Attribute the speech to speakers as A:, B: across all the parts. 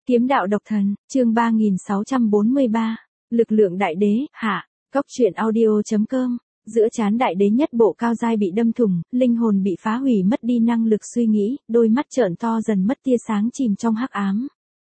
A: Kiếm đạo độc thần, chương 3643, lực lượng đại đế, hạ, góc truyện audio.com, giữa trán đại đế nhất bộ cao giai bị đâm thủng, linh hồn bị phá hủy mất đi năng lực suy nghĩ, đôi mắt trợn to dần mất tia sáng chìm trong hắc ám.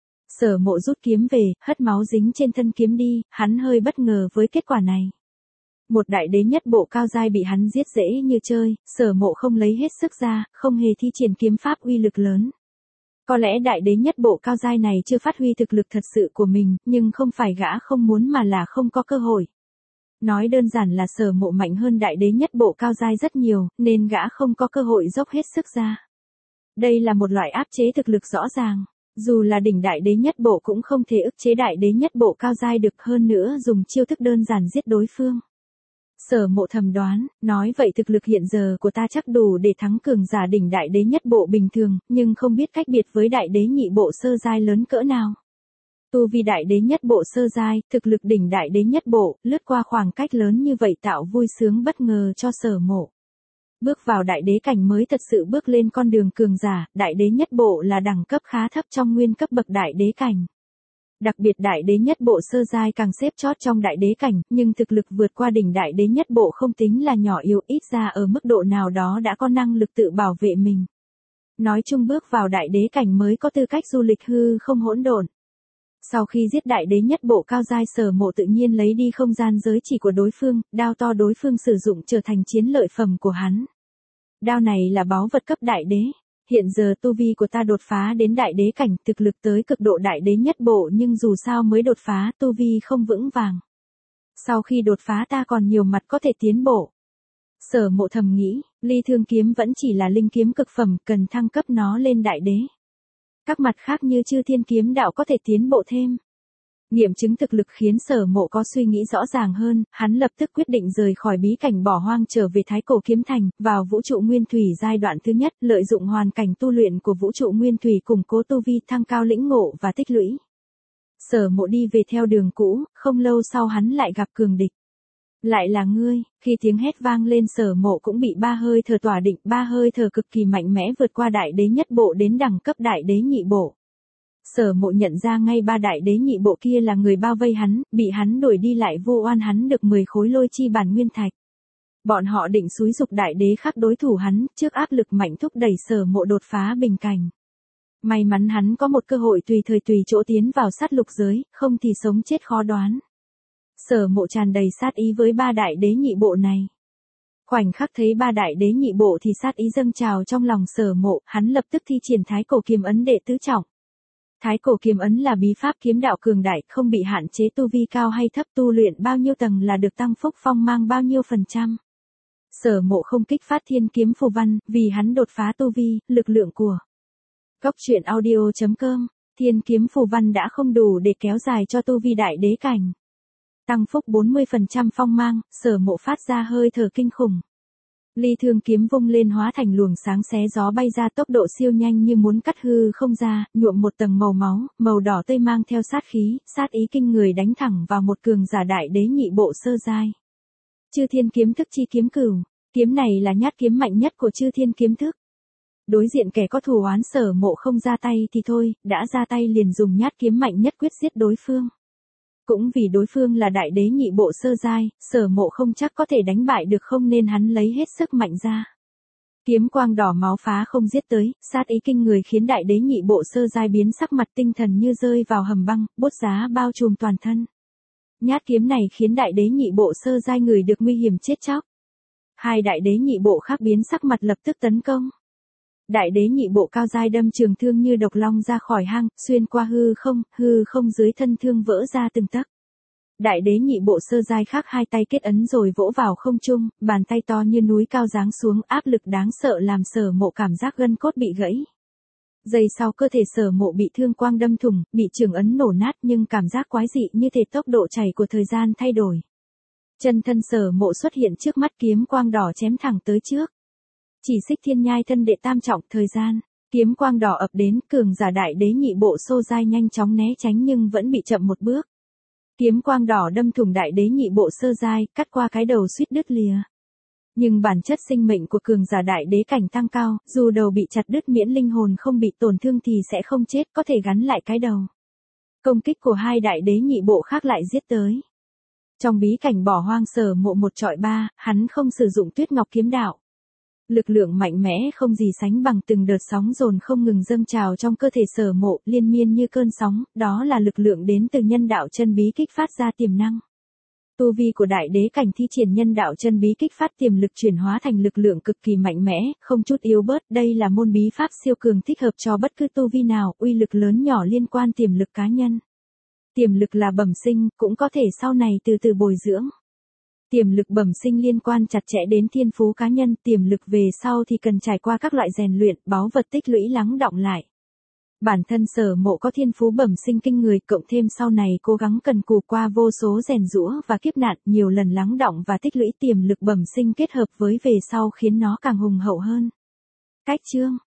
A: Sở Mộ rút kiếm về, hất máu dính trên thân kiếm đi, hắn hơi bất ngờ với kết quả này. Một đại đế nhất bộ cao giai bị hắn giết dễ như chơi, Sở Mộ không lấy hết sức ra, không hề thi triển kiếm pháp uy lực lớn. Có lẽ đại đế nhất bộ cao giai này chưa phát huy thực lực thật sự của mình, nhưng không phải gã không muốn mà là không có cơ hội. Nói đơn giản là Sở Mộ mạnh hơn đại đế nhất bộ cao giai rất nhiều, nên gã không có cơ hội dốc hết sức ra. Đây là một loại áp chế thực lực rõ ràng. Dù là đỉnh đại đế nhất bộ cũng không thể ức chế đại đế nhất bộ cao giai được, hơn nữa dùng chiêu thức đơn giản giết đối phương. Sở Mộ thầm đoán, nói vậy thực lực hiện giờ của ta chắc đủ để thắng cường giả đỉnh đại đế nhất bộ bình thường, nhưng không biết cách biệt với đại đế nhị bộ sơ giai lớn cỡ nào. Tu vi đại đế nhất bộ sơ giai, thực lực đỉnh đại đế nhất bộ, lướt qua khoảng cách lớn như vậy tạo vui sướng bất ngờ cho Sở Mộ. Bước vào đại đế cảnh mới thật sự bước lên con đường cường giả, đại đế nhất bộ là đẳng cấp khá thấp trong nguyên cấp bậc đại đế cảnh. Đặc biệt đại đế nhất bộ sơ giai càng xếp chót trong đại đế cảnh, nhưng thực lực vượt qua đỉnh đại đế nhất bộ không tính là nhỏ yếu, ít ra ở mức độ nào đó đã có năng lực tự bảo vệ mình. Nói chung bước vào đại đế cảnh mới có tư cách du lịch hư không hỗn độn. Sau khi giết đại đế nhất bộ cao giai, Sở Mộ tự nhiên lấy đi không gian giới chỉ của đối phương, đao to đối phương sử dụng trở thành chiến lợi phẩm của hắn. Đao này là báu vật cấp đại đế. Hiện giờ tu vi của ta đột phá đến đại đế cảnh, thực lực tới cực độ đại đế nhất bộ, nhưng dù sao mới đột phá, tu vi không vững vàng. Sau khi đột phá ta còn nhiều mặt có thể tiến bộ. Sở Mộ thầm nghĩ, ly thương kiếm vẫn chỉ là linh kiếm cực phẩm, cần thăng cấp nó lên đại đế. Các mặt khác như chư thiên kiếm đạo có thể tiến bộ thêm. Nghiệm chứng thực lực khiến Sở Mộ có suy nghĩ rõ ràng hơn, hắn lập tức quyết định rời khỏi bí cảnh bỏ hoang trở về Thái Cổ Kiếm Thành, vào vũ trụ nguyên thủy giai đoạn thứ nhất, lợi dụng hoàn cảnh tu luyện của vũ trụ nguyên thủy củng cố tu vi, thăng cao lĩnh ngộ và tích lũy. Sở Mộ đi về theo đường cũ, không lâu sau hắn lại gặp cường địch. Lại là ngươi, khi tiếng hét vang lên Sở Mộ cũng bị ba hơi thở tỏa định, ba hơi thở cực kỳ mạnh mẽ vượt qua đại đế nhất bộ đến đẳng cấp đại đế nhị bộ. Sở Mộ nhận ra ngay ba đại đế nhị bộ kia là người bao vây hắn, bị hắn đuổi đi lại vô oan hắn được 10 khối lôi chi bản nguyên thạch. Bọn họ định xúi dục đại đế khắc đối thủ hắn, trước áp lực mạnh thúc đẩy Sở Mộ đột phá bình cảnh. May mắn hắn có một cơ hội tùy thời tùy chỗ tiến vào sát lục giới, không thì sống chết khó đoán. Sở Mộ tràn đầy sát ý với ba đại đế nhị bộ này. Khoảnh khắc thấy ba đại đế nhị bộ thì sát ý dâng trào trong lòng Sở Mộ, hắn lập tức thi triển Thái Cổ Kiếm Ấn đệ tứ trọng. Thái Cổ Kiếm Ấn là bí pháp kiếm đạo cường đại, không bị hạn chế tu vi cao hay thấp, tu luyện bao nhiêu tầng là được tăng phúc phong mang bao nhiêu %. Sở Mộ không kích phát thiên kiếm phù văn, vì hắn đột phá tu vi, lực lượng của góc truyện audio.com, thiên kiếm phù văn đã không đủ để kéo dài cho tu vi đại đế cảnh. Tăng phúc 40% phong mang, Sở Mộ phát ra hơi thở kinh khủng. Ly thương kiếm vung lên hóa thành luồng sáng xé gió bay ra, tốc độ siêu nhanh như muốn cắt hư không ra, nhuộm một tầng màu máu, màu đỏ tươi mang theo sát khí, sát ý kinh người đánh thẳng vào một cường giả đại đế nhị bộ sơ giai. Chư thiên kiếm thức chi kiếm cửu, kiếm này là nhát kiếm mạnh nhất của chư thiên kiếm thức. Đối diện kẻ có thù oán, Sở Mộ không ra tay thì thôi, đã ra tay liền dùng nhát kiếm mạnh nhất quyết giết đối phương. Cũng vì đối phương là đại đế nhị bộ sơ giai, Sở Mộ không chắc có thể đánh bại được không nên hắn lấy hết sức mạnh ra. Kiếm quang đỏ máu phá không giết tới, sát ý kinh người khiến đại đế nhị bộ sơ giai biến sắc mặt, tinh thần như rơi vào hầm băng, bốt giá bao trùm toàn thân. Nhát kiếm này khiến đại đế nhị bộ sơ giai người được nguy hiểm chết chóc. Hai đại đế nhị bộ khác biến sắc mặt lập tức tấn công. Đại đế nhị bộ cao giai đâm trường thương như độc long ra khỏi hang, xuyên qua hư không dưới thân thương vỡ ra từng tấc. Đại đế nhị bộ sơ giai khác hai tay kết ấn rồi vỗ vào không trung, bàn tay to như núi cao giáng xuống, áp lực đáng sợ làm Sở Mộ cảm giác gân cốt bị gãy. Giây sau cơ thể Sở Mộ bị thương quang đâm thủng, bị trường ấn nổ nát, nhưng cảm giác quái dị như thể tốc độ chảy của thời gian thay đổi. Chân thân Sở Mộ xuất hiện trước mắt, kiếm quang đỏ chém thẳng tới trước. Chỉ xích thiên nhai thân đệ tam trọng, thời gian, kiếm quang đỏ ập đến, cường giả đại đế nhị bộ sơ giai nhanh chóng né tránh nhưng vẫn bị chậm một bước. Kiếm quang đỏ đâm thủng đại đế nhị bộ sơ giai, cắt qua cái đầu suýt đứt lìa. Nhưng bản chất sinh mệnh của cường giả đại đế cảnh tăng cao, dù đầu bị chặt đứt miễn linh hồn không bị tổn thương thì sẽ không chết, có thể gắn lại cái đầu. Công kích của hai đại đế nhị bộ khác lại giết tới. Trong bí cảnh bỏ hoang Sở Mộ một trọi ba, hắn không sử dụng Tuyết Ngọc kiếm đạo. Lực lượng mạnh mẽ không gì sánh bằng, từng đợt sóng dồn không ngừng dâng trào trong cơ thể Sở Mộ, liên miên như cơn sóng, đó là lực lượng đến từ nhân đạo chân bí kích phát ra tiềm năng. Tu vi của đại đế cảnh thi triển nhân đạo chân bí kích phát tiềm lực chuyển hóa thành lực lượng cực kỳ mạnh mẽ, không chút yếu bớt, đây là môn bí pháp siêu cường thích hợp cho bất cứ tu vi nào, uy lực lớn nhỏ liên quan tiềm lực cá nhân. Tiềm lực là bẩm sinh, cũng có thể sau này từ từ bồi dưỡng. Tiềm lực bẩm sinh liên quan chặt chẽ đến thiên phú cá nhân, tiềm lực về sau thì cần trải qua các loại rèn luyện, báu vật tích lũy lắng đọng lại. Bản thân Sở Mộ có thiên phú bẩm sinh kinh người, cộng thêm sau này cố gắng cần cù qua vô số rèn giũa và kiếp nạn, nhiều lần lắng đọng và tích lũy tiềm lực bẩm sinh kết hợp với về sau khiến nó càng hùng hậu hơn. Cách chương